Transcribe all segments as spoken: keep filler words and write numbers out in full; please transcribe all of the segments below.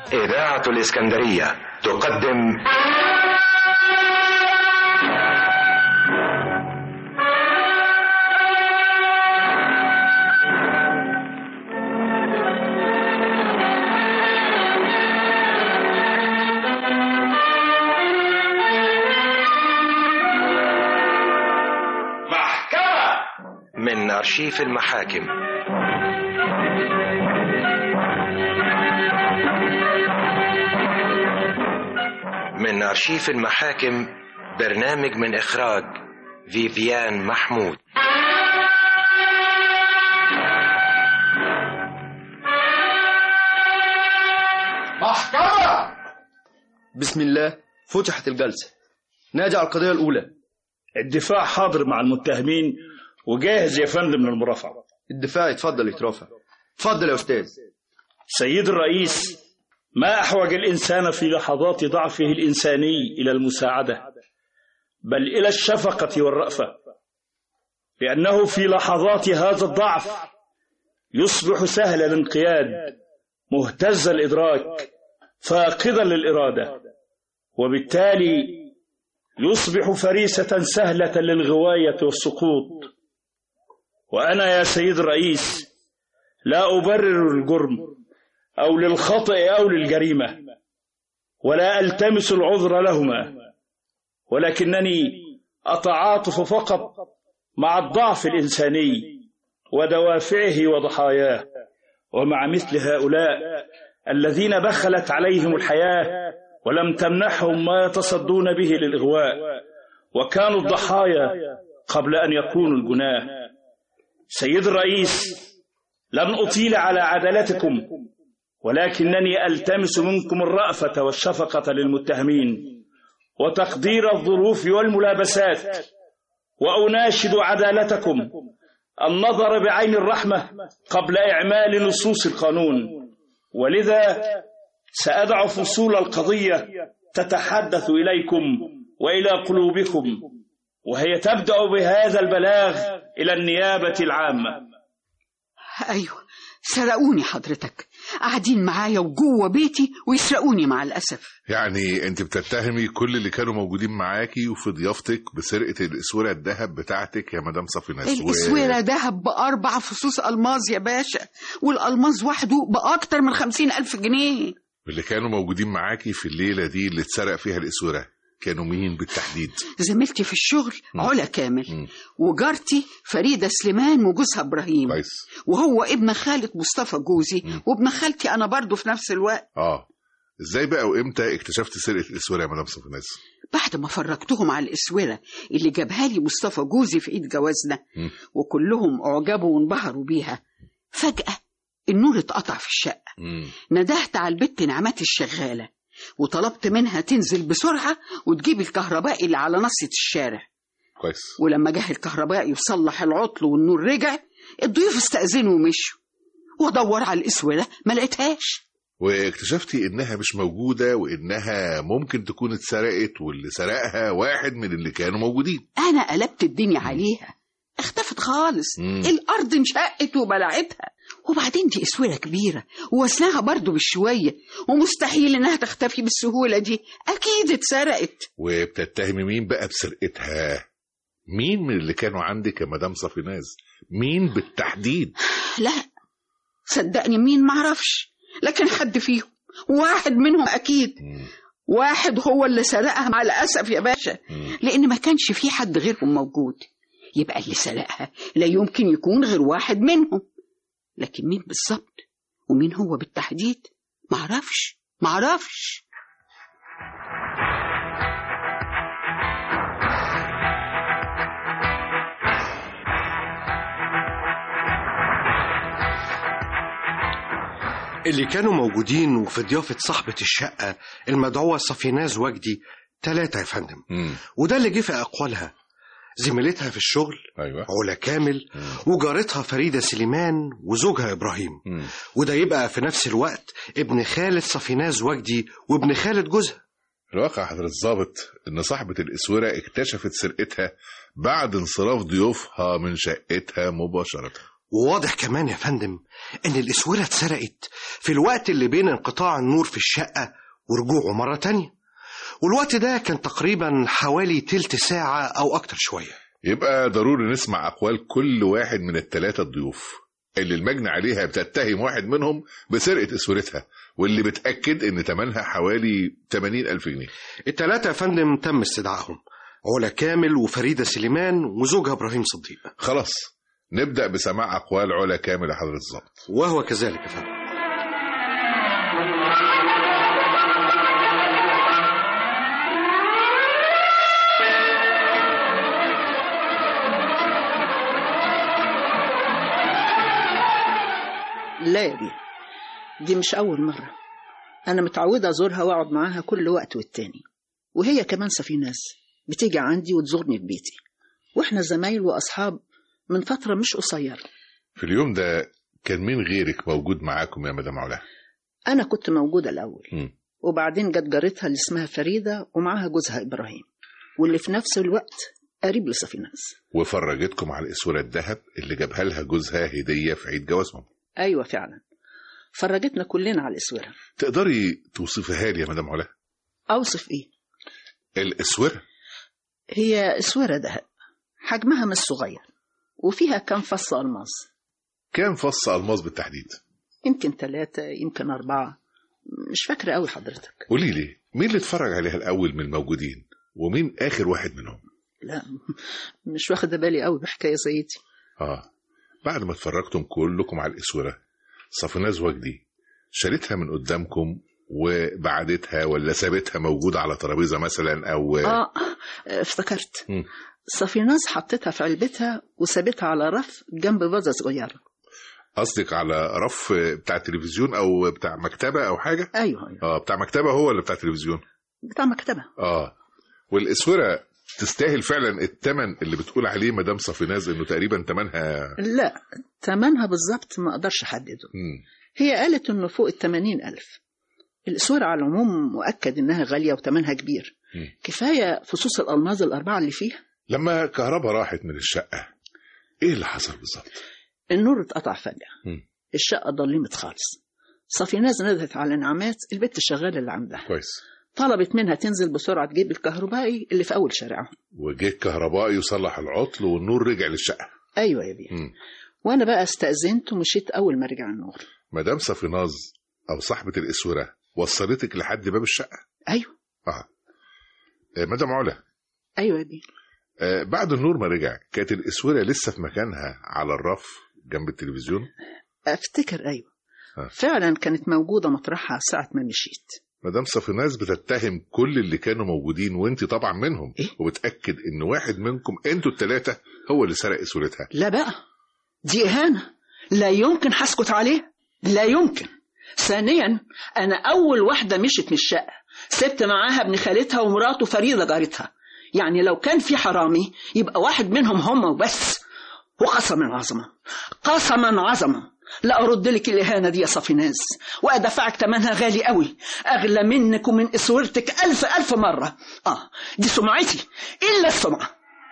إذاعة الإسكندرية تقدم محكمة من أرشيف المحاكم. من أرشيف المحاكم، برنامج من إخراج فيفيان محمود. محكمة. بسم الله، فتحت الجلسة. نادي على القضية الأولى. الدفاع حاضر مع المتهمين وجاهز يا فندم للمرافعة. الدفاع يتفضل يترافع. اتفضل يا أستاذ. سيد الرئيس، ما أحوج الإنسان في لحظات ضعفه الإنساني إلى المساعدة، بل إلى الشفقة والرأفة، لأنه في لحظات هذا الضعف يصبح سهل الانقياد، مهتز الإدراك، فاقدا للإرادة، وبالتالي يصبح فريسة سهلة للغواية والسقوط. وأنا يا سيد الرئيس لا أبرر الجرم أو للخطأ أو للجريمة، ولا ألتمس العذر لهما، ولكنني أتعاطف فقط مع الضعف الإنساني ودوافعه وضحاياه، ومع مثل هؤلاء الذين بخلت عليهم الحياة ولم تمنحهم ما يتصدون به للإغواء، وكانوا الضحايا قبل أن يكونوا الجناه. سيد الرئيس، لن أطيل على عدالتكم، ولكنني ألتمس منكم الرأفة والشفقة للمتهمين وتقدير الظروف والملابسات، وأناشد عدالتكم النظر بعين الرحمة قبل إعمال نصوص القانون. ولذا سأدع فصول القضية تتحدث إليكم وإلى قلوبكم، وهي تبدأ بهذا البلاغ إلى النيابة العامة. أيوة، سرقوني حضرتك، قاعدين معايا وجوه بيتي ويسرقوني مع الأسف. يعني انت بتتهمي كل اللي كانوا موجودين معاكي وفي ضيافتك بسرقة الاسورة الذهب بتاعتك يا مدام صفيناز؟ الاسورة ذهب بأربع فصوص ألماظ يا باشا، والألماظ وحده بأكتر من خمسين ألف جنيه. اللي كانوا موجودين معاكي في الليلة دي اللي اتسرق فيها الاسورة كانوا مين بالتحديد؟ زميلتي في الشغل علا كامل، م. وجارتي فريدة سليمان وجوزها إبراهيم، كويس. وهو ابن خالة مصطفى جوزي، م. وابن خالتي أنا برضو في نفس الوقت. آه إزاي بقى وإمتى اكتشفت سرقة الإسورة يا مدام صفيناز؟ بعد ما فرجتهم على الإسورة اللي جابها لي مصطفى جوزي في عيد جوازنا، م. وكلهم أعجبوا وانبهروا بيها، فجأة النور اتقطع في الشقة. م. ندهت على البت نعمات الشغالة وطلبت منها تنزل بسرعة وتجيب الكهربائي اللي على نصة الشارع. كويس. ولما جه الكهربائي وصلح العطل والنور رجع، الضيوف استأذنوا ومشوا، وادور على الإسورة ما لقيتهاش. واكتشفتي إنها مش موجودة وإنها ممكن تكون اتسرقت، واللي سرقها واحد من اللي كانوا موجودين. أنا قلبت الدنيا عليها، اختفت خالص. مم. الأرض انشقت وبلعتها. وبعدين دي إسورة كبيرة ووزنها برضو بالشوية، ومستحيل إنها تختفي بالسهولة دي، أكيد اتسرقت. وبتتهمي مين بقى بسرقتها؟ مين من اللي كانوا عندك يا مدام صفيناز؟ مين بالتحديد؟ لا صدقني مين معرفش، لكن حد فيهم، واحد منهم أكيد. م. واحد هو اللي سرقها مع الأسف يا باشا، م. لأن ما كانش في حد غيرهم موجود، يبقى اللي سرقها لا يمكن يكون غير واحد منهم، لكن مين بالظبط ومين هو بالتحديد معرفش معرفش. اللي كانوا موجودين وفي ضيافة صاحبة الشقة المدعوة صفيناز وجدي ثلاثة يا فندم. مم. وده اللي جه في أقوالها: زميلتها في الشغل أيوة. علا كامل، مم. وجارتها فريدة سليمان وزوجها إبراهيم، مم. وده يبقى في نفس الوقت ابن خالة صفيناز وجدي وابن خالة جوزها. الواقع حضرة الضابط إن صاحبة الإسورة اكتشفت سرقتها بعد انصراف ضيوفها من شقتها مباشرة. وواضح كمان يا فندم إن الأسورة اتسرقت في الوقت اللي بين انقطاع النور في الشقة ورجوعه مرة تانية، والوقت ده كان تقريبا حوالي تلت ساعة أو أكتر شوية. يبقى ضروري نسمع أقوال كل واحد من الثلاثة الضيوف اللي المجني عليها بتتهم واحد منهم بسرقة أسورتها، واللي بتأكد إن تمنها حوالي ثمانين ألف جنيه. الثلاثة يا فندم تم استدعائهم، علا كامل وفريدة سليمان وزوجها إبراهيم صديق. خلاص نبدأ بسماع أقوال علا كامل يا حضرة الضابط. وهو كذلك يا فندم. لا يا بيه، دي مش أول مرة. أنا متعودة أزورها وأقعد معاها كل وقت والتاني، وهي كمان صفيناز بتيجي عندي وتزورني في بيتي، وإحنا زمايل وأصحاب من فترة مش قصيرة. في اليوم ده كان مين غيرك موجود معاكم يا مدام علا؟ أنا كنت موجودة الأول م. وبعدين جت جارتها اللي اسمها فريدة ومعاها جوزها إبراهيم، واللي في نفس الوقت قريب لصفيناز. وفرجتكم على الأسورة الذهب اللي جابها لها جوزها هدية في عيد جوازهم. أيوة فعلا، فرجتنا كلنا على الأسورة. تقدري توصفها لي يا مدام علا؟ أوصف إيه؟ الأسورة هي أسورة ذهب، حجمها مش صغير، وفيها كم فص ألماس. كم فص ألماس بالتحديد؟ يمكن ثلاثة يمكن أربعة، مش فاكرة قوي حضرتك. قولي لي مين اللي اتفرج عليها الأول من الموجودين، ومين آخر واحد منهم؟ لا مش واخدة بالي قوي بحكاية زي دي. آه بعد ما اتفرجتم كلكم على الأسورة، صفيناز وجدي شالتها من قدامكم وبعدتها ولا سابتها موجودة على ترابيزة مثلا أو آه افتكرت. م. صفيناز حطتها في علبتها وسابتها على رف جنب فازة صغيرة. قصدك على رف بتاع التلفزيون أو بتاع مكتبة أو حاجة؟ أيوه أيوه. آه بتاع مكتبة هو ولا بتاع التلفزيون؟ بتاع مكتبة. آه والأسورة تستاهل فعلا الثمن اللي بتقول عليه مدام صفيناز إنه تقريبا ثمنها؟ لا ثمنها بالظبط ما أقدرش أحدده. م. هي قالت إنه فوق الثمانين ألف. الأسورة على العموم مؤكد إنها غالية وثمنها كبير. م. كفاية فصوص الألماظ الأربعة اللي فيها. لما كهرباء راحت من الشقة إيه اللي حصل بالظبط؟ النور اتقطع فجأة. م. الشقة ضلمت خالص. صفيناز ندهت على نعمات البنت الشغالة اللي عندها. كويس. طلبت منها تنزل بسرعة تجيب الكهربائي اللي في أول شارعهم. وجه الكهربائي يصلح العطل والنور رجع للشقة. أيوة يا بيه. م. وأنا بقى استأذنت ومشيت أول ما رجع النور. مدام صفيناز أو صاحبة الأسورة وصلتك لحد باب الشقة؟ أيوة. آه. مدام علا. أيوة يا بيه. آه بعد النور ما رجع كانت الأسورة لسه في مكانها على الرف جنب التلفزيون؟ أفتكر أيوة. آه. فعلا كانت موجودة مطرحها ساعة ما مشيت. مدام صفيناز بتتهم كل اللي كانوا موجودين وانت طبعا منهم. إيه؟ وبتأكد ان واحد منكم انتوا الثلاثة هو اللي سرق أسورتها. لا بقى دي إهانة لا يمكن حسكت عليه، لا يمكن. ثانيا أنا أول واحدة مشت من الشقة سبت معاها ابن خالتها ومراته فريدة جارتها، يعني لو كان في حرامي يبقى واحد منهم هم وبس. وقسما عظما قسما عظما لا أرد لك الإهانة دي يا صفيناز، وأدفعك تمنها غالي قوي، أغلى منك ومن أسورتك ألف ألف مرة. آه دي سمعتي إلا السمعة.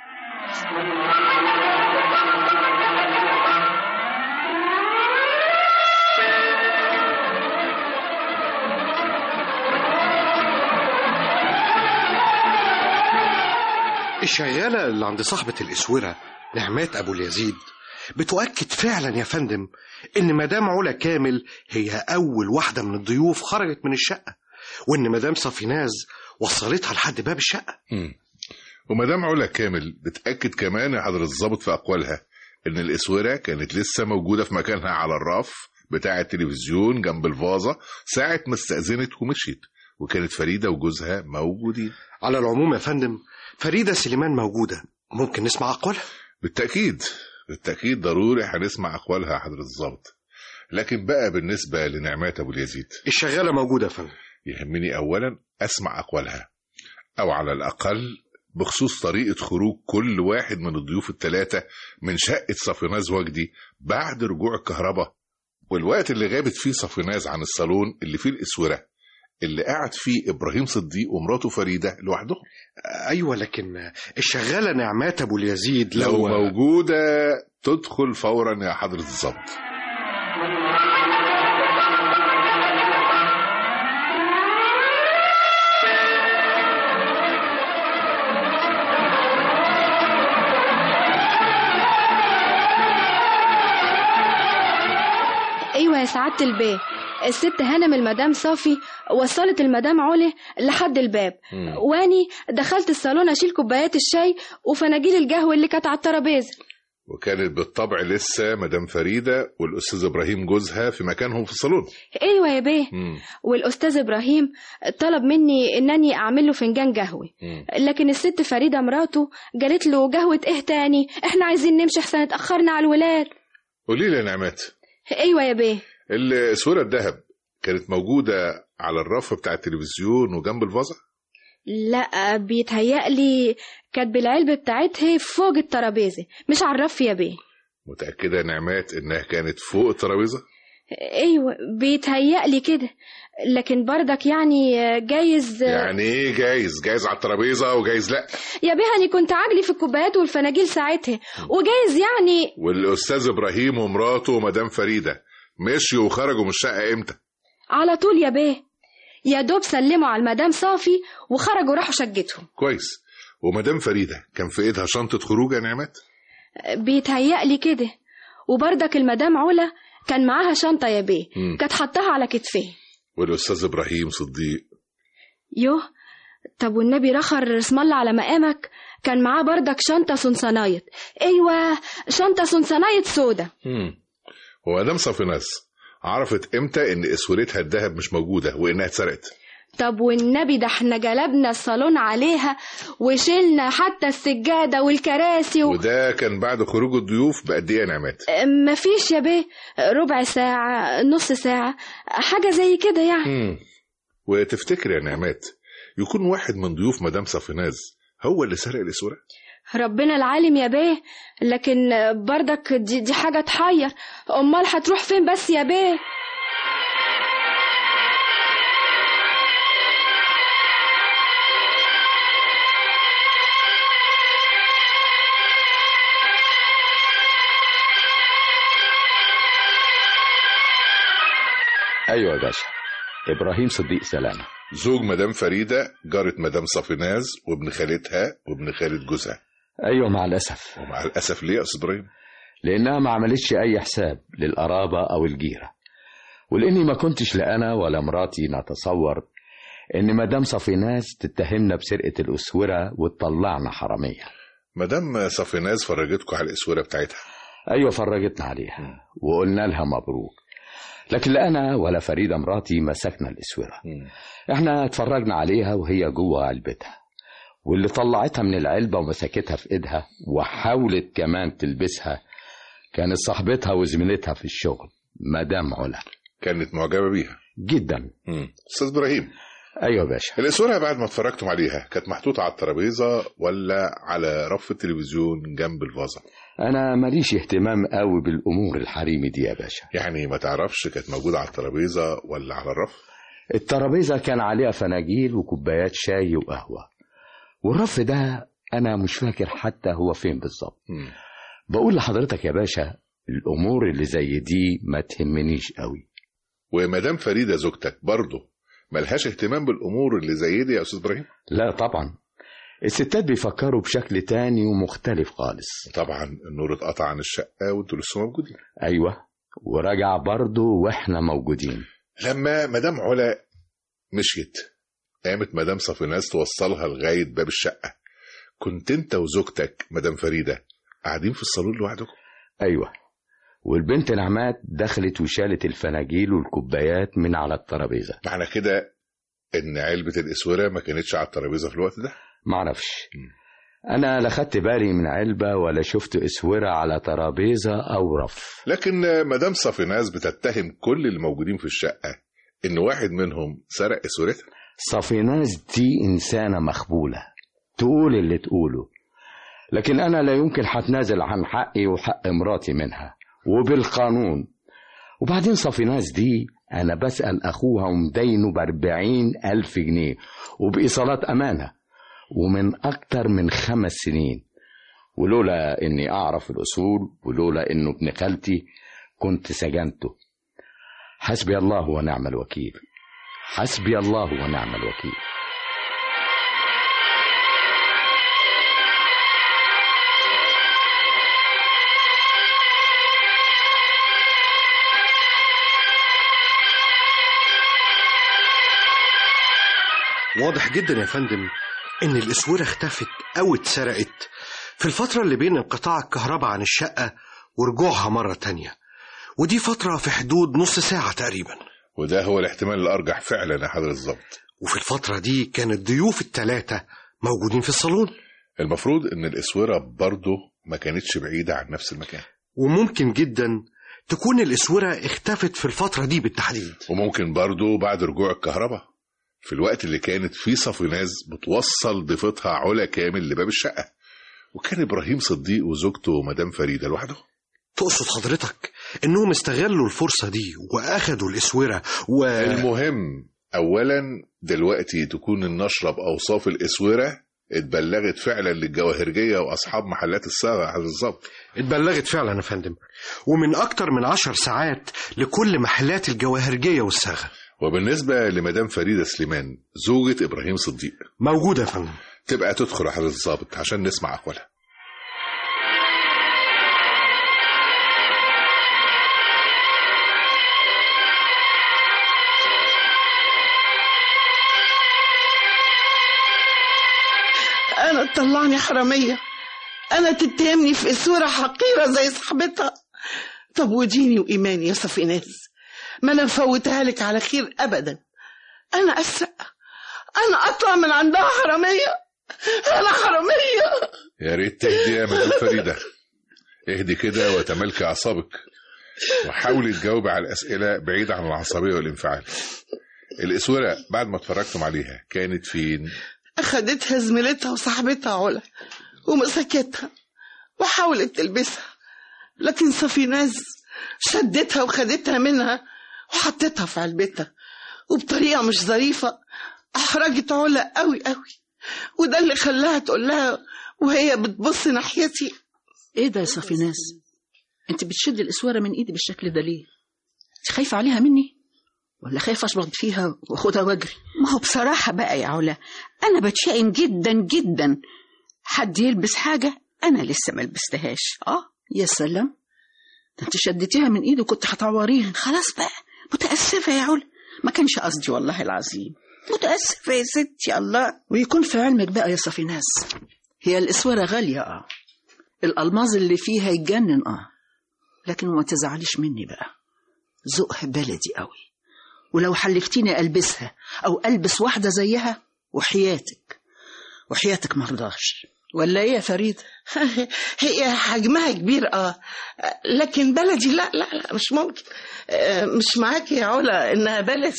الشغالة اللي عند صاحبة الأسورة نعمات أبو اليزيد بتؤكد فعلا يا فندم إن مدام علا كامل هي أول واحدة من الضيوف خرجت من الشقة، وإن مدام صفيناز وصلتها لحد باب الشقة. م. ومدام علا كامل بتأكد كمان يا حضرة الضابط في أقوالها إن الأسورة كانت لسه موجودة في مكانها على الرف بتاع التلفزيون جنب الفازة ساعة ما استأذنت ومشيت، وكانت فريدة وجوزها موجودين. على العموم يا فندم فريدة سليمان موجودة، ممكن نسمع أقوالها؟ بالتأكيد بالتأكيد ضروري هنسمع أقوالها يا حضرة الضابط. لكن بقى بالنسبة لنعمات أبو اليزيد الشغالة موجودة يا فندم. يهمني أولا أسمع أقوالها، أو على الأقل بخصوص طريقة خروج كل واحد من الضيوف الثلاثة من شقة صفيناز وجدي بعد رجوع الكهرباء، والوقت اللي غابت فيه صفيناز عن الصالون اللي فيه الأسورة اللي قاعد فيه إبراهيم صديق ومراته فريدة لوحدهم. أيوة، لكن الشغالة نعمات أبو اليزيد لو, لو موجودة تدخل فورا يا حضرة الضابط. ايوه يا سعاده البيه، الست هانم المدام صافي وصلت المدام علا لحد الباب، مم. واني دخلت الصالون اشيل كوبايات الشاي وفناجيل القهوه اللي كانت على الترابيزه. وكانت بالطبع لسه مدام فريده والاستاذ ابراهيم جوزها في مكانهم في الصالون. ايوه يا بيه، مم. والاستاذ ابراهيم طلب مني انني اعمل له فنجان قهوه، لكن الست فريده مراته قالت له قهوه ايه تاني، احنا عايزين نمشي احسن اتاخرنا على الولاد. قولي لي يا نعمات. ايوه يا بيه. الاسوره الذهب كانت موجوده على الرف بتاع التلفزيون وجنب الفازه؟ لا، بيتهيألي كانت بالعلبه بتاعتها فوق الترابيزه مش على الرف يا بيه. متاكده يا نعمات انها كانت فوق الترابيزه؟ ايوه بيتهيألي كده، لكن بردك يعني جايز. يعني ايه جايز؟ جايز على الترابيزه وجايز لا؟ يا بيه انا كنت عاجلي في الكوبايات والفناجيل ساعتها، وجايز يعني. والاستاذ ابراهيم ومراته ومدام فريده مشيوا وخرجوا من الشقه امتى؟ على طول يا بيه، يا دوب سلموا على المدام صافي وخرجوا راحوا شقتهم. كويس. ومدام فريده كان في ايدها شنطه خروج يا نعمات؟ بيتهيألي كده، وبردك المدام علا كان معاها شنطه يا بيه، كانت حطها على كتفيه. والاستاذ ابراهيم صديق؟ يوه، طب والنبي رخر اسم الله على مقامك كان معاه بردك شنطه سنسنايت. ايوه شنطه سنسنايت سودا. امم ومدام صافيناز عرفت امتى ان اسورتها الذهب مش موجوده وانها اتسرقت؟ طب والنبي ده احنا جلبنا الصالون عليها وشيلنا حتى السجاده والكراسي و... وده كان بعد خروج الضيوف بقد ايه يا نعمات؟ مفيش يا بيه، ربع ساعه نص ساعه حاجه زي كده يعني. امم وتفتكر يا نعمات يكون واحد من ضيوف مدام صافيناز هو اللي سرق الاسوره؟ ربنا العالم يا بيه، لكن بردك دي, دي حاجه تحير. امال هتروح فين بس يا بيه؟ ايوه يا باشا، ابراهيم صديق سلامه، زوج مدام فريده جارة مدام صافيناز وابن خالتها وابن خالة جوزها. ايوه مع الاسف. ومع الاسف ليه يا استاذ ابراهيم؟ لانها ما عملتش اي حساب للقرابه او الجيره، ولاني ما كنتش لا انا ولا مراتي نتصور ان مدام صافيناز تتهمنا بسرقه الاسوره وتطلعنا حراميه. مدام صافيناز فرجتكم على الاسوره بتاعتها؟ ايوه فرجتنا عليها وقلنا لها مبروك، لكن لا انا ولا فريده مراتي مسكنا الاسوره. احنا اتفرجنا عليها وهي جوه علبتها، واللي طلعتها من العلبه ومسكتها في ايدها وحاولت كمان تلبسها كانت صاحبتها وزميلتها في الشغل مدام علا. كانت معجبه بيها جدا. امم استاذ ابراهيم. ايوه يا باشا. الاسوره بعد ما اتفرجتم عليها كانت محطوطه على الترابيزه ولا على رف التلفزيون جنب الفازه؟ انا ماليش اهتمام قوي بالامور الحريمي دي يا باشا. يعني ما تعرفش كانت موجوده على الترابيزه ولا على الرف؟ الترابيزه كان عليها فناجيل وكوبايات شاي وقهوه، والرف ده انا مش فاكر حتى هو فين بالظبط. بقول لحضرتك يا باشا الامور اللي زي دي ما تهمنيش قوي. ومدام فريده زوجتك برضه ملهاش اهتمام بالامور اللي زي دي يا استاذ ابراهيم؟ لا طبعا، الستات بيفكروا بشكل تاني ومختلف خالص. طبعا النور اتقطع عن الشقه وانتوا لسه موجودين. ايوه، ورجع برضه واحنا موجودين. لما مدام علا مشيت قامت مدام صافيناز توصلها لغايه باب الشقه، كنت انت وزوجتك مدام فريده قاعدين في الصالون لوحدكم؟ ايوه، والبنت نعمات دخلت وشالت الفناجيل والكوبايات من على الترابيزه. معنى كده ان علبه الاسوره ما كانتش على الترابيزه في الوقت ده؟ معرفش، انا لا خدت بالي من علبه ولا شفت اسوره على ترابيزه او رف. لكن مدام صافيناز بتتهم كل اللي موجودين في الشقه ان واحد منهم سرق اسورتها. صافيناز دي انسانه مخبوله تقول اللي تقوله، لكن انا لا يمكن هتنازل عن حقي وحق مراتي منها وبالقانون. وبعدين صافيناز دي أنا بسأل أخوها ومدينه بأربعين ألف جنيه وبإيصالات أمانة ومن أكتر من خمس سنين، ولولا إني أعرف الأصول ولولا إنه ابن خالتي كنت سجنته. حسبي الله ونعم الوكيل، حسبي الله ونعم الوكيل. واضح جدا يا فندم إن الأسورة اختفت أو اتسرقت في الفترة اللي بين انقطاع الكهرباء عن الشقة ورجوعها مرة تانية، ودي فترة في حدود نص ساعة تقريبا. وده هو الاحتمال الأرجح فعلا يا حضرة الضابط. وفي الفترة دي كان الضيوف الثلاثة موجودين في الصالون. المفروض إن الأسورة برضه ما كانتش بعيدة عن نفس المكان، وممكن جدا تكون الأسورة اختفت في الفترة دي بالتحديد. وممكن برضه بعد رجوع الكهرباء في الوقت اللي كانت فيه صفيناز بتوصل ضيفتها علا كامل لباب الشقة، وكان إبراهيم صديق وزوجته مدام فريدة لوحده. تقصد حضرتك إنهم استغلوا الفرصة دي وأخدوا الأسورة و... المهم أولا دلوقتي تكون النشرة بأوصاف الأسورة اتبلغت فعلا للجواهرجية وأصحاب محلات الصاغة على الضبط. اتبلغت فعلا يا فندم، ومن أكتر من عشر ساعات لكل محلات الجواهرجية والصاغة. وبالنسبة لمدام فريدة سليمان زوجة إبراهيم صديق موجودة يا فندم. تبقى تدخل على الضابط عشان نسمع أقوالها. أنا تطلعني حرامية، أنا تتهمني في أسورة حقيرة زي صاحبتها. طب وديني وإيماني يا صفيناز ما أنا مفوتها لك على خير أبدا. أنا أسرق، أنا أطلع من عندها حرامية، أنا حرامية. يا ريت تهدي يا مدام فريدة، اهدي كده وتملكي أعصابك وحاولي تجاوبي على الأسئلة بعيد عن العصبية والانفعال. الأسورة بعد ما اتفرجتم عليها كانت فين؟ أخدتها زميلتها وصاحبتها علا ومسكتها وحاولت تلبسها، لكن صفيناز شدتها وخدتها منها وحطتها في علبتها وبطريقة مش ظريفة أحرجت علا قوي قوي، وده اللي خلاها تقول لها وهي بتبص ناحيتي. ايه ده يا صفيناز؟ انت بتشد الاسواره من ايدي بالشكل ده ليه؟ انت خايفه عليها مني ولا خايفه اشبط فيها واخدها واجري؟ ما هو بصراحه بقى يا علا انا بتشائم جدا جدا حد يلبس حاجه انا لسه ما لبستهاش. اه يا سلام، ده انت شدتيها من ايدي وكنت هتعوريها. خلاص بقى، متاسفه يا علا، ما كانش قصدي والله العظيم، متاسفه يا ستي. الله ويكون في علمك بقى يا صفيناز، هي الاسوره غاليه اه، الالماظ اللي فيها يتجنن اه، لكن ما تزعليش مني بقى، ذوقها بلدي قوي، ولو حلفتيني البسها او البس واحده زيها وحياتك وحياتك مرضاش. ولا ايه يا فريد؟ هي حجمها كبير اه، لكن بلدي لا لا لا مش ممكن. مش معاكي يا علا انها بلدي.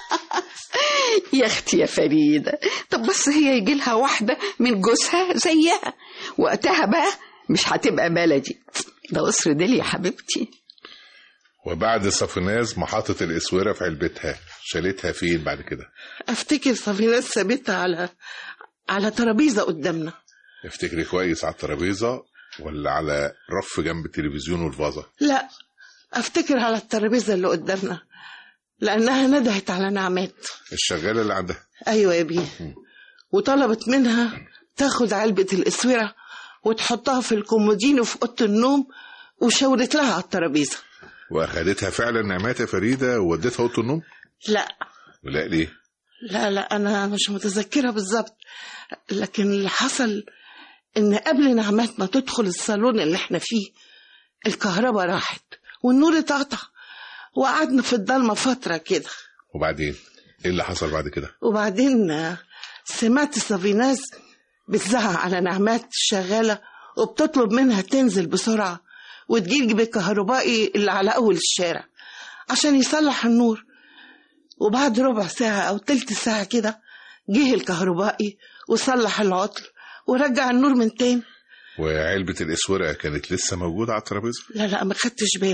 يا اختي يا فريده، طب بس هي يجي لها واحده من جوزها زيها وقتها بقى مش هتبقى بلدي. ده قصر ديل يا حبيبتي. وبعد صفيناز ما حطت الاسوره في علبتها شالتها فين بعد كده؟ افتكر صفيناز سابتها على على ترابيزه قدامنا. افتكري كويس، على الترابيزه ولا على رف جنب التلفزيون والفازه؟ لا افتكر على الترابيزه اللي قدامنا، لانها ندهت على نعمات الشغاله اللي عندها. ايوه يا بيه، وطلبت منها تاخد علبه الاسوره وتحطها في الكومودينو في اوضه النوم، وشاورت لها على الترابيزه. واخدتها فعلا نعمات يا فريده وودتها اوضه النوم؟ لا لا ليه؟ لا لا انا مش متذكره بالظبط، لكن اللي حصل ان قبل نعمات ما تدخل الصالون اللي احنا فيه الكهرباء راحت والنور اتقطع وقعدنا في الضلمه فتره كده. وبعدين ايه اللي حصل بعد كده؟ وبعدين سمعت صفيناز بتزعق على نعمات الشغاله وبتطلب منها تنزل بسرعه وتجيب الكهربائي اللي على اول الشارع عشان يصلح النور. وبعد ربع ساعه او تلت ساعه كده جه الكهربائي وصلح العطل ورجع النور من تاني. وعلبة الاسورة كانت لسه موجودة على الترابيزة؟ لا لا ما خدتش بالي،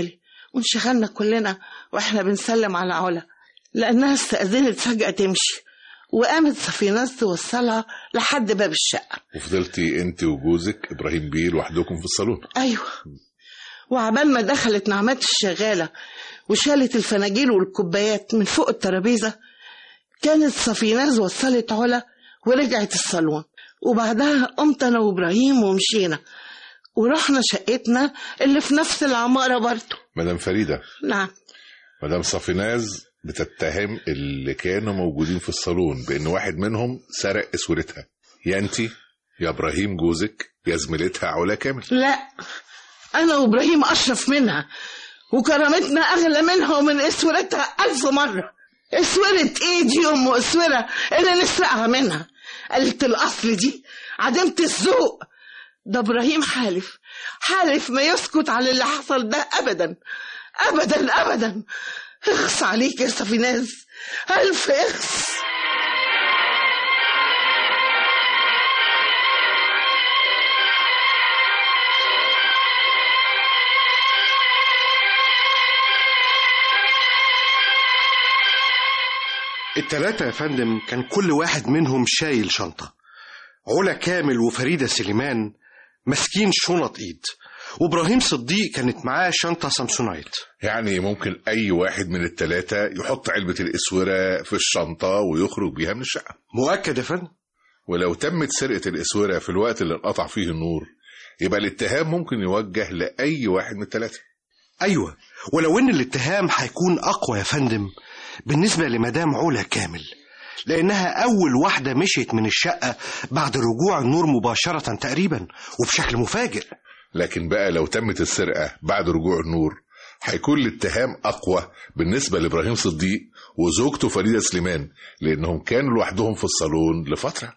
وانشغلنا كلنا واحنا بنسلم على علا، لأنها استأذنت فجأة تمشي، وقامت صفيناز توصلها لحد باب الشقة. وفضلتي انت وجوزك إبراهيم بيه لوحدكم في الصالون؟ أيوة. وعبال ما دخلت نعمات الشغالة وشالت الفناجيل والكوبايات من فوق الترابيزة، كانت صفيناز وصلت علا ورجعت الصالون، وبعدها قمت أنا وإبراهيم ومشينا ورحنا شقتنا اللي في نفس العمارة برضه. مدام فريدة. نعم. مدام صفيناز بتتهم اللي كانوا موجودين في الصالون بأن واحد منهم سرق اسورتها، يا انت يا إبراهيم جوزك يا زميلتها علا كامل. لا، أنا وإبراهيم أشرف منها، وكرامتنا أغلى منها ومن اسورتها ألف مرة. اسورة إيه دي أم اسورة اللي نسرقها منها؟ قالت الأصل دي عدمت الذوق. ده إبراهيم حالف حالف ما يسكت على اللي حصل ده أبدا أبدا أبدا. اخص عليك يا صفيناز، ألف اخص. التلاتة يا فندم كان كل واحد منهم شايل شنطة. علا كامل وفريدة سليمان مسكين شنط ايد، وابراهيم صديق كانت معاه شنطة سامسونايت. يعني ممكن اي واحد من التلاتة يحط علبة الاسورة في الشنطة ويخرج بيها من الشقة. مؤكد يا فندم. ولو تمت سرقة الاسورة في الوقت اللي انقطع فيه النور، يبقى الاتهام ممكن يوجه لأي واحد من التلاتة. ايوه، ولو ان الاتهام هيكون اقوى يا فندم بالنسبة لمدام علا كامل، لأنها أول واحدة مشيت من الشقة بعد رجوع النور مباشرة تقريبا وبشكل مفاجئ. لكن بقى لو تمت السرقة بعد رجوع النور، هيكون الاتهام أقوى بالنسبة لإبراهيم صديق وزوجته فريدة سليمان، لأنهم كانوا لوحدهم في الصالون لفترة.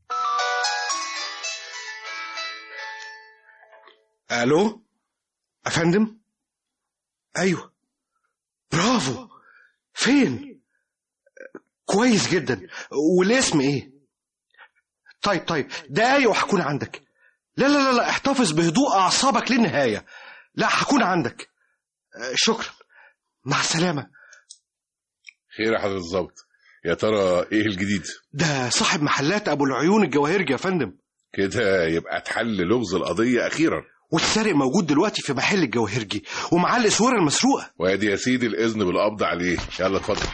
ألو أفندم؟ أيوه، برافو. فين؟ كويس جدا. والاسم ايه؟ طيب طيب دقايق وهكون عندك. لا لا لا لا احتفظ بهدوء اعصابك للنهاية. لا هكون عندك. شكرا، مع السلامة. خير يا حضرة الضابط، يا ترى ايه الجديد؟ ده صاحب محلات ابو العيون الجواهرجي يا فندم. كده يبقى اتحل لغز القضية اخيرا. والسارق موجود دلوقتي في محل الجواهرجي ومعاه الاسوره المسروقه. وادي يا سيدي الاذن بالقبض عليه. يلا اتفضل.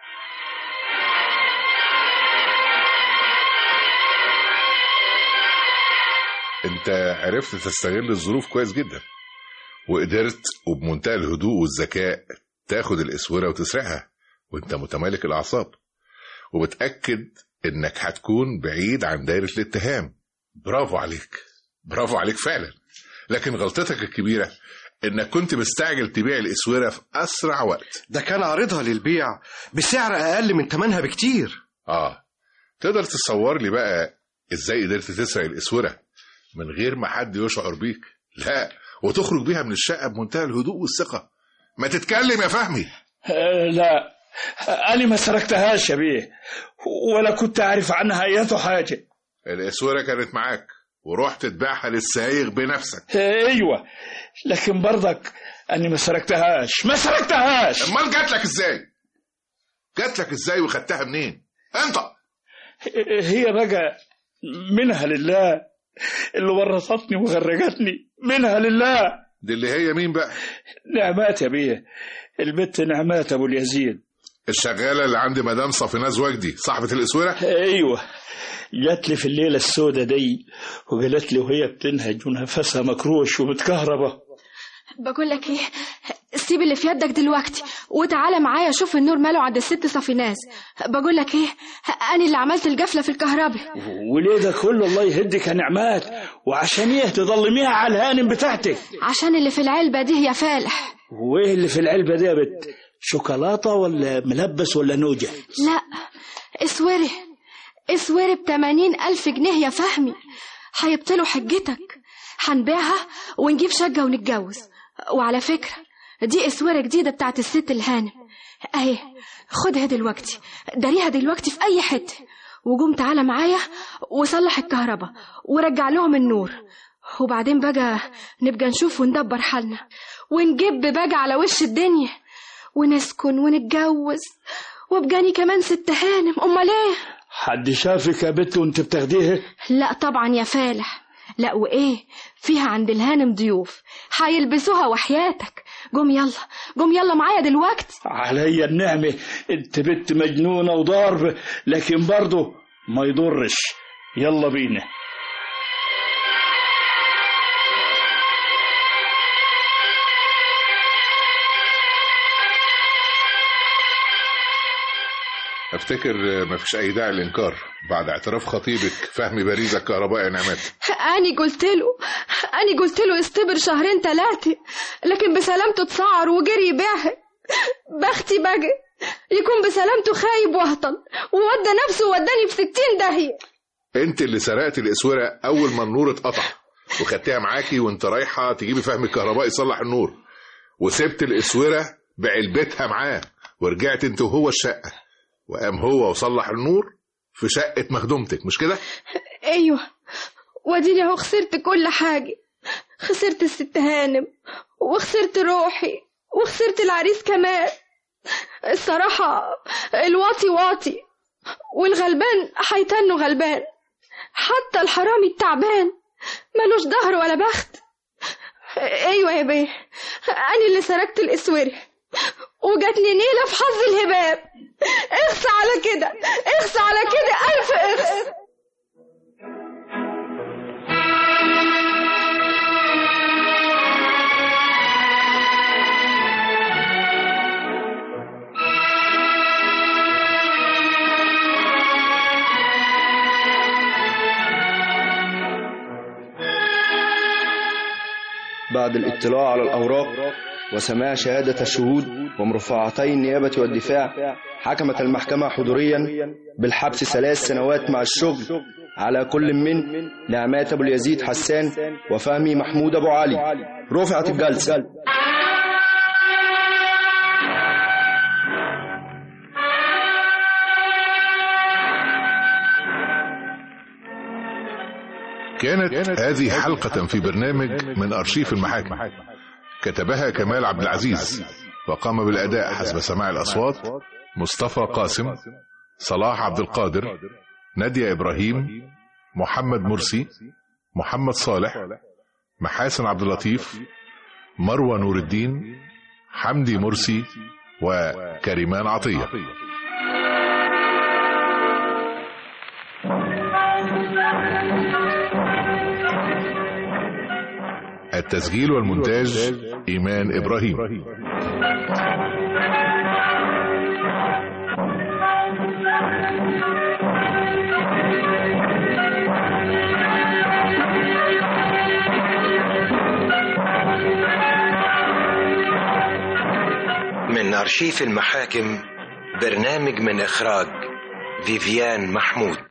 انت عرفت تستغل الظروف كويس جدا، وقدرت وبمنتهى الهدوء والذكاء تاخد الاسوره وتسرقها وانت متمالك الاعصاب، وبتاكد انك هتكون بعيد عن دايره الاتهام. برافو عليك، برافو عليك فعلا. لكن غلطتك الكبيرة انك كنت مستعجل تبيع الاسورة في اسرع وقت. ده كان عارضها للبيع بسعر اقل من ثمنها بكتير. اه تقدر تصور لي بقى ازاي قدرت تسرق الاسورة من غير ما حد يشعر بيك؟ لا، وتخرج بيها من الشقة بمنتهى الهدوء والثقة. ما تتكلم يا فهمي. آه لا، انا ما سرقتهاش يا بيه، ولا كنت اعرف عنها اي حاجة. الاسورة كانت معاك ورحت تبيعها للسايغ بنفسك. ايوه، لكن برضك اني ما سرقتهاش ما سرقتهاش. امال جات لك ازاي؟ جات لك ازاي وخدتها منين انت؟ هي بقى منها لله اللي ورطتني وغرقتني، منها لله. دي اللي هي مين بقى؟ نعمات يا بيه، البت نعمات ابو اليزيد، الشغاله اللي عند مدام صفيناز وجدي صاحبه الاسوره. ايوه، جات لي في الليله السوداء دي وقالت لي وهي بتنهج ونفسها مكروش ومتكهربه. بقول لك ايه، سيب اللي في يدك دلوقتي وتعالى معايا شوف النور ماله عند الست صفيناز. بقول لك ايه، انا اللي عملت القفله في الكهرباء. وليه ده كله الله يهدك يا نعمات؟ وعشان ايه تضلميها على الهانم بتاعتك؟ عشان اللي في العلبه دي يا فالح. وايه اللي في العلبه دي يا بت؟ شوكولاته ولا ملبس ولا نوجه؟ لا، اسوري اسوري بتمانين ألف جنيه يا فهمي. هيبطلوا حجتك، هنبيعها ونجيب شقة ونتجوز. وعلى فكرة دي اسورة جديدة بتاعت الست الهانم اهي، خدها دلوقتي، داريها دلوقتي في اي حتة، وقوم تعالى معايا وصلح الكهرباء ورجع لهم النور، وبعدين بقى نبقى نشوف وندبر حالنا. ونجيب باجي على وش الدنيا ونسكن ونتجوز وبجاني كمان ست هانم. امال ايه؟ حد شافك يا بت وانت بتاخديها؟ لا طبعا يا فالح. لا وايه، فيها عند الهانم ضيوف هيلبسوها وحياتك. قوم يلا قوم يلا معايا دلوقتي. عليا النعمة، انت بنت مجنونة وضارب، لكن برضه ما يضرش. يلا بينا. افتكر ما فيش اي داعي للانكار بعد اعتراف خطيبك فهمي باريزة الكهربائي يا نعمات. اني قلت له اني قلت له استبر شهرين ثلاثه، لكن بسلامته اتسعر وجري يبيعها. بختي بقى يكون بسلامته خايب وهطل وودى نفسه ووداني في ستين داهيه. انت اللي سرقت الاسوره اول ما النور اتقطع وخدتيها معاكي وانت رايحه تجيبي فهمي الكهربائي يصلح النور، وسبت الاسوره بعلبتها معاه ورجعت انت وهو الشقه، وقام هو وصلح النور في شقة مخدومتك، مش كده؟ ايوه، واديني اهو خسرت كل حاجة. خسرت الست هانم وخسرت روحي وخسرت العريس كمان. الصراحة الواطي واطي والغلبان حيتنه غلبان، حتى الحرامي التعبان ملوش ظهر ولا بخت. ايوه يا بيه، انا اللي سرقت الاسوري وجاتني نيلة في حظ الهباب. اخس على كده، اخس على كده، ألف اخس. بعد الاطلاع على الأوراق وسماع شهادة الشهود ومرفوعتي النيابة والدفاع، حكمت المحكمة حضوريا بالحبس ثلاث سنوات مع الشغل على كل من نعمات أبو اليزيد حسان وفهمي محمود أبو علي. رفعت الجلسة. كانت هذه حلقة في برنامج من أرشيف المحاكم، كتبها كمال عبد العزيز، وقام بالأداء حسب سماع الأصوات مصطفى قاسم، صلاح عبد القادر، نادية إبراهيم، محمد مرسي، محمد صالح، محاسن عبد اللطيف، مروى نور الدين، حمدي مرسي، وكريمان عطية. التسجيل والمونتاج إيمان إبراهيم. من أرشيف المحاكم، برنامج من إخراج فيفيان محمود.